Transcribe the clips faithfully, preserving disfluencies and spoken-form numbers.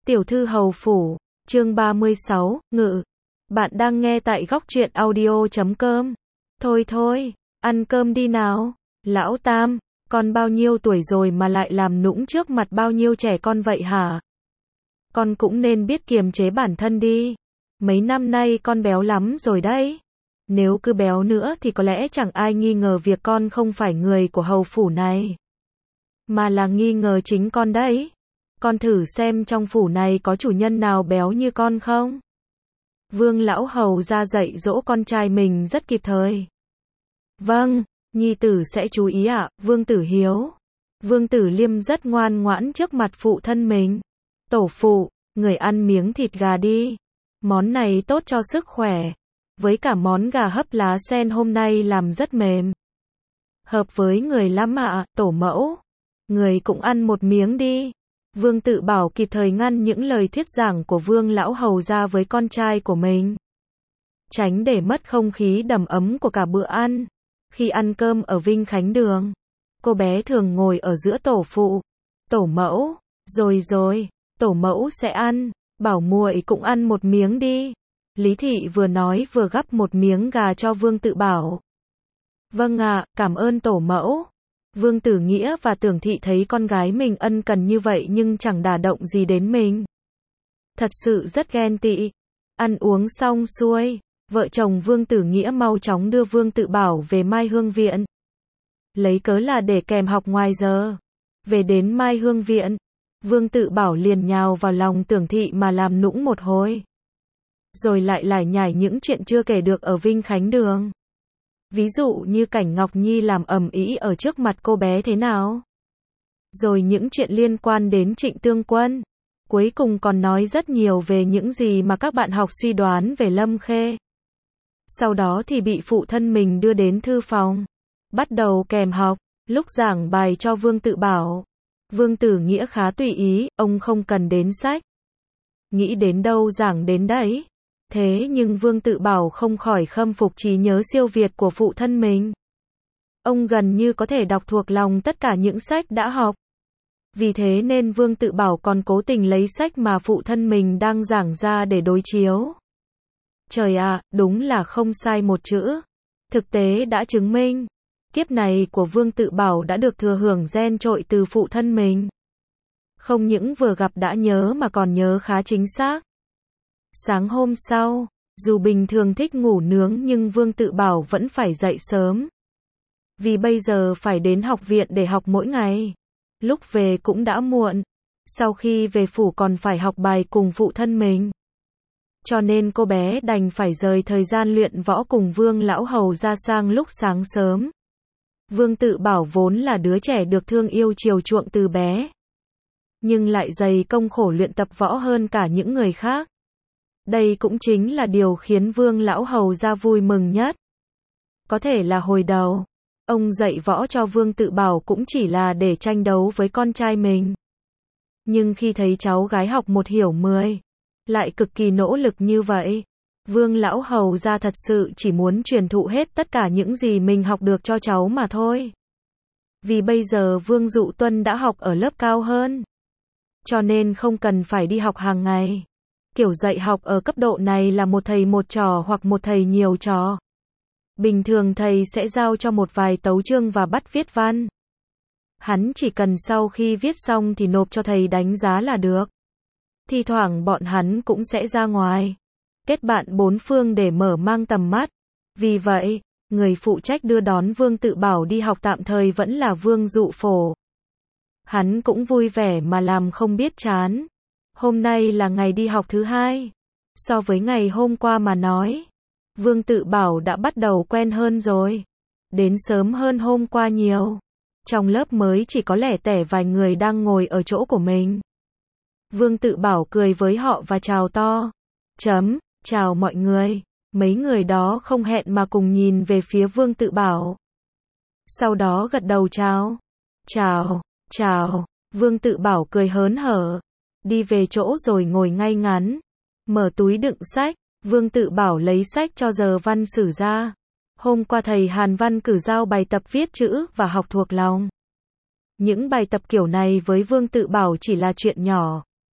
Tiểu thư hầu phủ, chương ba mươi sáu, ngự. Bạn đang nghe tại góc truyện audio chấm com. Thôi thôi, ăn cơm đi nào. Lão Tam, con bao nhiêu tuổi rồi mà lại làm nũng trước mặt bao nhiêu trẻ con vậy hả? Con cũng nên biết kiềm chế bản thân đi. Mấy năm nay con béo lắm rồi đấy. Nếu cứ béo nữa thì có lẽ chẳng ai nghi ngờ việc con không phải người của hầu phủ này. Mà là nghi ngờ chính con đấy. Con thử xem trong phủ này có chủ nhân nào béo như con không? Vương lão hầu ra dạy dỗ con trai mình rất kịp thời. Vâng, nhi tử sẽ chú ý ạ, Vương Tử Hiếu. Vương Tử Liêm rất ngoan ngoãn trước mặt phụ thân mình. Tổ phụ, người ăn miếng thịt gà đi. Món này tốt cho sức khỏe. Với cả món gà hấp lá sen hôm nay làm rất mềm. Hợp với người lắm ạ, tổ mẫu. Người cũng ăn một miếng đi. Vương Tự Bảo kịp thời ngăn những lời thuyết giảng của Vương lão hầu ra với con trai của mình. Tránh để mất không khí đầm ấm của cả bữa ăn. Khi ăn cơm ở Vinh Khánh Đường, cô bé thường ngồi ở giữa tổ phụ, tổ mẫu, rồi rồi, tổ mẫu sẽ ăn, bảo muội cũng ăn một miếng đi. Lý Thị vừa nói vừa gắp một miếng gà cho Vương Tự Bảo. Vâng ạ, cảm ơn tổ mẫu. Vương Tử Nghĩa và Tưởng Thị thấy con gái mình ân cần như vậy nhưng chẳng đả động gì đến mình. Thật sự rất ghen tị. Ăn uống xong xuôi, vợ chồng Vương Tử Nghĩa mau chóng đưa Vương Tự Bảo về Mai Hương Viện. Lấy cớ là để kèm học ngoài giờ. Về đến Mai Hương Viện, Vương Tự Bảo liền nhào vào lòng Tưởng Thị mà làm nũng một hồi. Rồi lại lải nhải những chuyện chưa kể được ở Vinh Khánh Đường. Ví dụ như cảnh Ngọc Nhi làm ầm ĩ ở trước mặt cô bé thế nào. Rồi những chuyện liên quan đến Trịnh Tương Quân. Cuối cùng còn nói rất nhiều về những gì mà các bạn học suy đoán về Lâm Khê. Sau đó thì bị phụ thân mình đưa đến thư phòng. Bắt đầu kèm học. Lúc giảng bài cho Vương Tự Bảo, Vương Tử Nghĩa khá tùy ý, ông không cần đến sách. Nghĩ đến đâu giảng đến đấy. Thế nhưng Vương Tự Bảo không khỏi khâm phục trí nhớ siêu việt của phụ thân mình. Ông gần như có thể đọc thuộc lòng tất cả những sách đã học. Vì thế nên Vương Tự Bảo còn cố tình lấy sách mà phụ thân mình đang giảng ra để đối chiếu. Trời ạ, đúng là không sai một chữ. Thực tế đã chứng minh, kiếp này của Vương Tự Bảo đã được thừa hưởng gen trội từ phụ thân mình. Không những vừa gặp đã nhớ mà còn nhớ khá chính xác. Sáng hôm sau, dù bình thường thích ngủ nướng nhưng Vương Tự Bảo vẫn phải dậy sớm. Vì bây giờ phải đến học viện để học mỗi ngày. Lúc về cũng đã muộn. Sau khi về phủ còn phải học bài cùng phụ thân mình. Cho nên cô bé đành phải rời thời gian luyện võ cùng Vương lão hầu ra sang lúc sáng sớm. Vương Tự Bảo vốn là đứa trẻ được thương yêu chiều chuộng từ bé. Nhưng lại dày công khổ luyện tập võ hơn cả những người khác. Đây cũng chính là điều khiến Vương lão hầu ra vui mừng nhất. Có thể là hồi đầu, ông dạy võ cho Vương Tự Bảo cũng chỉ là để tranh đấu với con trai mình. Nhưng khi thấy cháu gái học một hiểu mười, lại cực kỳ nỗ lực như vậy, Vương lão hầu ra thật sự chỉ muốn truyền thụ hết tất cả những gì mình học được cho cháu mà thôi. Vì bây giờ Vương Dụ Tuân đã học ở lớp cao hơn, cho nên không cần phải đi học hàng ngày. Kiểu dạy học ở cấp độ này là một thầy một trò hoặc một thầy nhiều trò. Bình thường thầy sẽ giao cho một vài tấu chương và bắt viết văn. Hắn chỉ cần sau khi viết xong thì nộp cho thầy đánh giá là được. Thi thoảng bọn hắn cũng sẽ ra ngoài, kết bạn bốn phương để mở mang tầm mắt. Vì vậy, người phụ trách đưa đón Vương Tự Bảo đi học tạm thời vẫn là Vương Dụ Phổ. Hắn cũng vui vẻ mà làm không biết chán. Hôm nay là ngày đi học thứ hai. So với ngày hôm qua mà nói, Vương Tự Bảo đã bắt đầu quen hơn rồi. Đến sớm hơn hôm qua nhiều. Trong lớp mới chỉ có lẻ tẻ vài người đang ngồi ở chỗ của mình. Vương Tự Bảo cười với họ và chào to. Chấm, chào mọi người. Mấy người đó không hẹn mà cùng nhìn về phía Vương Tự Bảo. Sau đó gật đầu chào. Chào, chào. Vương Tự Bảo cười hớn hở. Đi về chỗ rồi ngồi ngay ngắn. Mở túi đựng sách. Vương Tự Bảo lấy sách cho giờ văn sử ra. Hôm qua thầy Hàn Văn cử giao bài tập viết chữ và học thuộc lòng. Những bài tập kiểu này với Vương Tự Bảo chỉ là chuyện nhỏ.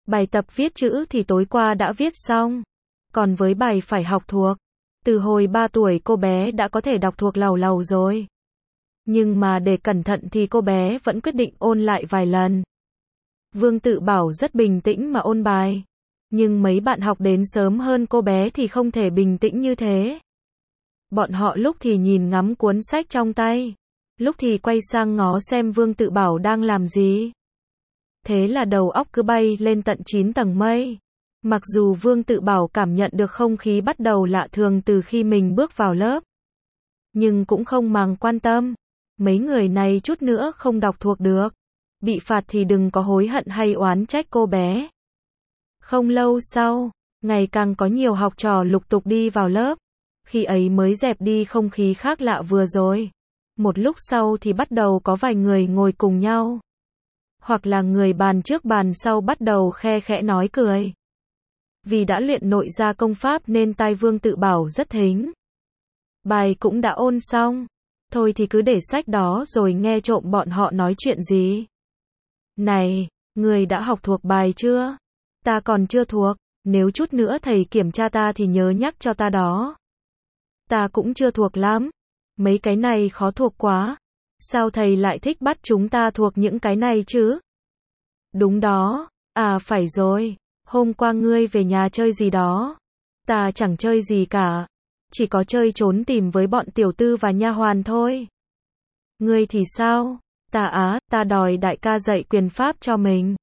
Bài tập viết chữ thì tối qua đã viết xong. Còn với bài phải học thuộc, từ hồi ba tuổi cô bé đã có thể đọc thuộc làu làu rồi. Nhưng mà để cẩn thận thì cô bé vẫn quyết định ôn lại vài lần. Vương Tự Bảo rất bình tĩnh mà ôn bài. Nhưng mấy bạn học đến sớm hơn cô bé thì không thể bình tĩnh như thế. Bọn họ lúc thì nhìn ngắm cuốn sách trong tay, lúc thì quay sang ngó xem Vương Tự Bảo đang làm gì. Thế là đầu óc cứ bay lên tận chín tầng mây. Mặc dù Vương Tự Bảo cảm nhận được không khí bắt đầu lạ thường từ khi mình bước vào lớp, nhưng cũng không màng quan tâm. Mấy người này chút nữa không đọc thuộc được, bị phạt thì đừng có hối hận hay oán trách cô bé. Không lâu sau, ngày càng có nhiều học trò lục tục đi vào lớp. Khi ấy mới dẹp đi không khí khác lạ vừa rồi. Một lúc sau thì bắt đầu có vài người ngồi cùng nhau. Hoặc là người bàn trước bàn sau bắt đầu khe khẽ nói cười. Vì đã luyện nội gia công pháp nên tai Vương Tự Bảo rất thính. Bài cũng đã ôn xong. Thôi thì cứ để sách đó rồi nghe trộm bọn họ nói chuyện gì. Này, người đã học thuộc bài chưa? Ta còn chưa thuộc, nếu chút nữa thầy kiểm tra ta thì nhớ nhắc cho ta đó. Ta cũng chưa thuộc lắm. Mấy cái này khó thuộc quá. Sao thầy lại thích bắt chúng ta thuộc những cái này chứ? Đúng đó. À phải rồi. Hôm qua ngươi về nhà chơi gì đó? Ta chẳng chơi gì cả. Chỉ có chơi trốn tìm với bọn tiểu tư và nha hoàn thôi. Ngươi thì sao? Ta á, ta đòi đại ca dạy quyền pháp cho mình.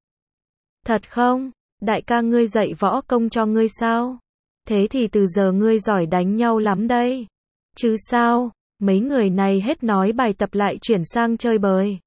Thật không? Đại ca ngươi dạy võ công cho ngươi sao? Thế thì từ giờ ngươi giỏi đánh nhau lắm đây. Chứ sao? Mấy người này hết nói bài tập lại chuyển sang chơi bời.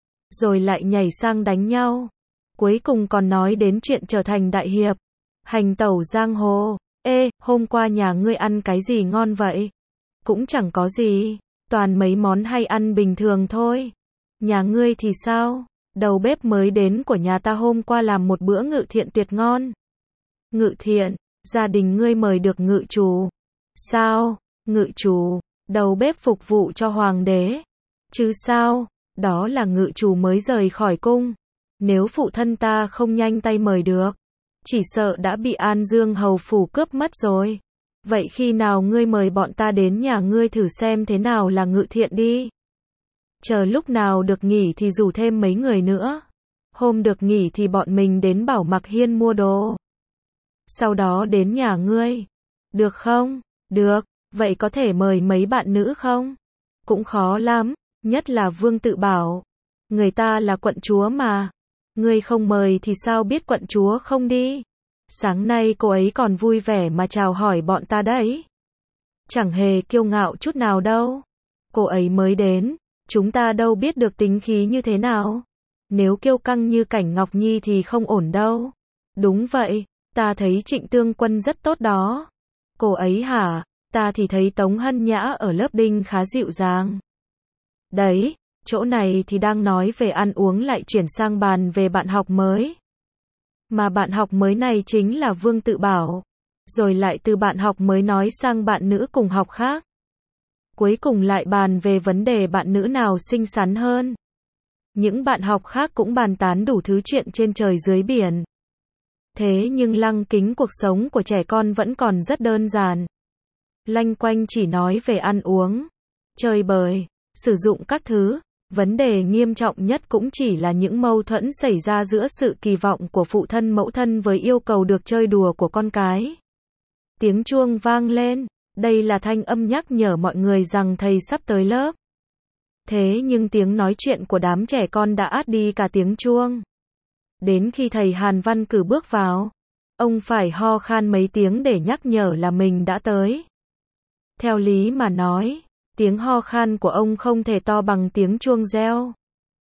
Rồi lại nhảy sang đánh nhau. Cuối cùng còn nói đến chuyện trở thành đại hiệp. Hành tẩu giang hồ. Ê, hôm qua nhà ngươi ăn cái gì ngon vậy? Cũng chẳng có gì. Toàn mấy món hay ăn bình thường thôi. Nhà ngươi thì sao? Đầu bếp mới đến của nhà ta hôm qua làm một bữa ngự thiện tuyệt ngon. Ngự thiện? Gia đình ngươi mời được ngự chủ. Sao? Ngự chủ? Đầu bếp phục vụ cho hoàng đế. Chứ sao? Đó là ngự chủ mới rời khỏi cung. Nếu phụ thân ta không nhanh tay mời được, chỉ sợ đã bị An Dương hầu phủ cướp mất rồi. Vậy khi nào ngươi mời bọn ta đến nhà ngươi thử xem thế nào là ngự thiện đi. Chờ lúc nào được nghỉ thì rủ thêm mấy người nữa. Hôm được nghỉ thì bọn mình đến Bảo Mặc Hiên mua đồ. Sau đó đến nhà ngươi. Được không? Được. Vậy có thể mời mấy bạn nữ không? Cũng khó lắm. Nhất là Vương Tự Bảo. Người ta là quận chúa mà. Ngươi không mời thì sao biết quận chúa không đi? Sáng nay cô ấy còn vui vẻ mà chào hỏi bọn ta đấy. Chẳng hề kiêu ngạo chút nào đâu. Cô ấy mới đến. Chúng ta đâu biết được tính khí như thế nào. Nếu kiêu căng như Cảnh Ngọc Nhi thì không ổn đâu. Đúng vậy. Ta thấy Trịnh Tương Quân rất tốt đó. Cô ấy hả? Ta thì thấy Tống Hân Nhã ở lớp Đinh khá dịu dàng. Đấy, chỗ này thì đang nói về ăn uống lại chuyển sang bàn về bạn học mới. Mà bạn học mới này chính là Vương Tự Bảo. Rồi lại từ bạn học mới nói sang bạn nữ cùng học khác. Cuối cùng lại bàn về vấn đề bạn nữ nào xinh xắn hơn. Những bạn học khác cũng bàn tán đủ thứ chuyện trên trời dưới biển. Thế nhưng lăng kính cuộc sống của trẻ con vẫn còn rất đơn giản. Lanh quanh chỉ nói về ăn uống, chơi bời, sử dụng các thứ. Vấn đề nghiêm trọng nhất cũng chỉ là những mâu thuẫn xảy ra giữa sự kỳ vọng của phụ thân mẫu thân với yêu cầu được chơi đùa của con cái. Tiếng chuông vang lên. Đây là thanh âm nhắc nhở mọi người rằng thầy sắp tới lớp. Thế nhưng tiếng nói chuyện của đám trẻ con đã át đi cả tiếng chuông. Đến khi thầy Hàn Văn Cử bước vào, ông phải ho khan mấy tiếng để nhắc nhở là mình đã tới. Theo lý mà nói, tiếng ho khan của ông không thể to bằng tiếng chuông reo.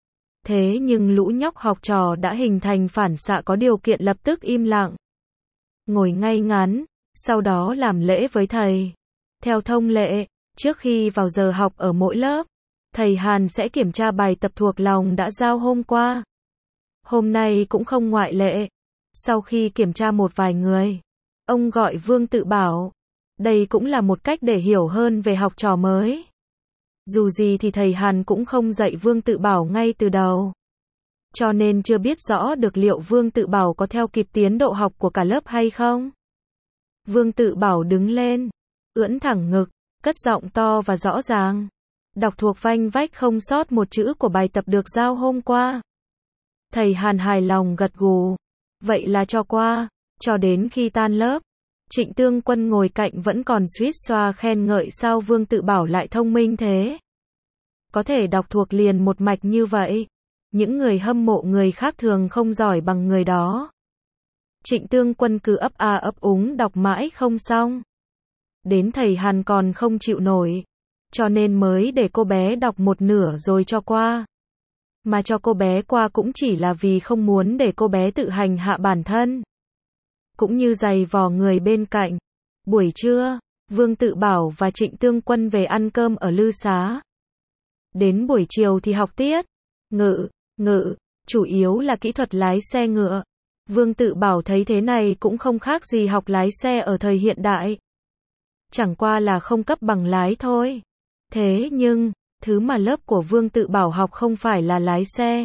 Thế nhưng lũ nhóc học trò đã hình thành phản xạ có điều kiện lập tức im lặng. Ngồi ngay ngắn, sau đó làm lễ với thầy. Theo thông lệ, trước khi vào giờ học ở mỗi lớp, thầy Hàn sẽ kiểm tra bài tập thuộc lòng đã giao hôm qua. Hôm nay cũng không ngoại lệ. Sau khi kiểm tra một vài người, ông gọi Vương Tự Bảo. Đây cũng là một cách để hiểu hơn về học trò mới. Dù gì thì thầy Hàn cũng không dạy Vương Tự Bảo ngay từ đầu. cho nên chưa biết rõ được liệu Vương Tự Bảo có theo kịp tiến độ học của cả lớp hay không. Vương Tự Bảo đứng lên, ưỡn thẳng ngực, cất giọng to và rõ ràng, đọc thuộc vanh vách không sót một chữ của bài tập được giao hôm qua. Thầy Hàn hài lòng gật gù, vậy là cho qua. Cho đến khi tan lớp, Trịnh Tương Quân ngồi cạnh vẫn còn suýt xoa khen ngợi sao Vương Tự Bảo lại thông minh thế. Có thể đọc thuộc liền một mạch như vậy. Những người hâm mộ người khác thường không giỏi bằng người đó. Trịnh Tương Quân cứ ấp a ấp úng đọc mãi không xong. Đến thầy Hàn còn không chịu nổi, cho nên mới để cô bé đọc một nửa rồi cho qua. Mà cho cô bé qua cũng chỉ là vì không muốn để cô bé tự hành hạ bản thân. Cũng như giày vò người bên cạnh. Buổi trưa, Vương Tự Bảo và Trịnh Tương Quân về ăn cơm ở Lư Xá. Đến buổi chiều thì học tiết ngự, ngự, chủ yếu là kỹ thuật lái xe ngựa. Vương Tự Bảo thấy thế này cũng không khác gì học lái xe ở thời hiện đại. Chẳng qua là không cấp bằng lái thôi. Thế nhưng, thứ mà lớp của Vương Tự Bảo học không phải là lái xe,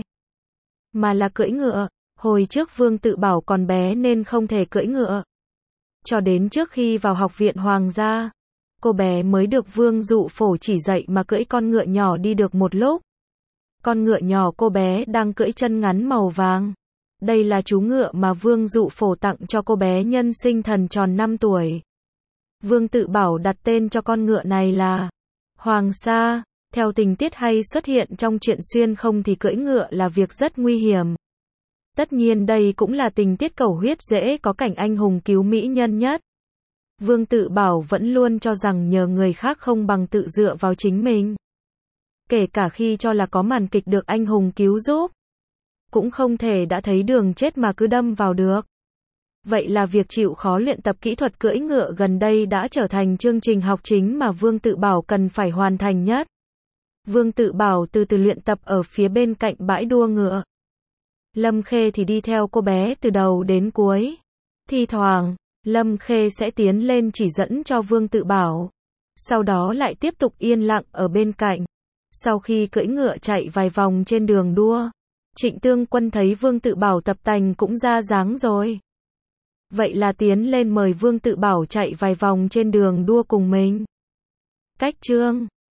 mà là cưỡi ngựa. Hồi trước Vương Tự Bảo còn bé nên không thể cưỡi ngựa. Cho đến trước khi vào học viện Hoàng gia, cô bé mới được Vương Dụ Phổ chỉ dạy mà cưỡi con ngựa nhỏ đi được một lúc. Con ngựa nhỏ cô bé đang cưỡi chân ngắn màu vàng. Đây là chú ngựa mà Vương Dụ Phổ tặng cho cô bé nhân sinh thần tròn năm tuổi. Vương Tự Bảo đặt tên cho con ngựa này là Hoàng Sa. Theo tình tiết hay xuất hiện trong truyện xuyên không thì cưỡi ngựa là việc rất nguy hiểm. Tất nhiên đây cũng là tình tiết cầu huyết dễ có cảnh anh hùng cứu mỹ nhân nhất. Vương Tự Bảo vẫn luôn cho rằng nhờ người khác không bằng tự dựa vào chính mình. Kể cả khi cho là có màn kịch được anh hùng cứu giúp, cũng không thể đã thấy đường chết mà cứ đâm vào được. Vậy là việc chịu khó luyện tập kỹ thuật cưỡi ngựa gần đây đã trở thành chương trình học chính mà Vương Tự Bảo cần phải hoàn thành nhất. Vương Tự Bảo từ từ luyện tập ở phía bên cạnh bãi đua ngựa. Lâm Khê thì đi theo cô bé từ đầu đến cuối. Thi thoảng, Lâm Khê sẽ tiến lên chỉ dẫn cho Vương Tự Bảo. Sau đó lại tiếp tục yên lặng ở bên cạnh. Sau khi cưỡi ngựa chạy vài vòng trên đường đua, Trịnh Tương Quân thấy Vương Tự Bảo tập tành cũng ra dáng rồi. Vậy là tiến lên mời Vương Tự Bảo chạy vài vòng trên đường đua cùng mình. Cách chương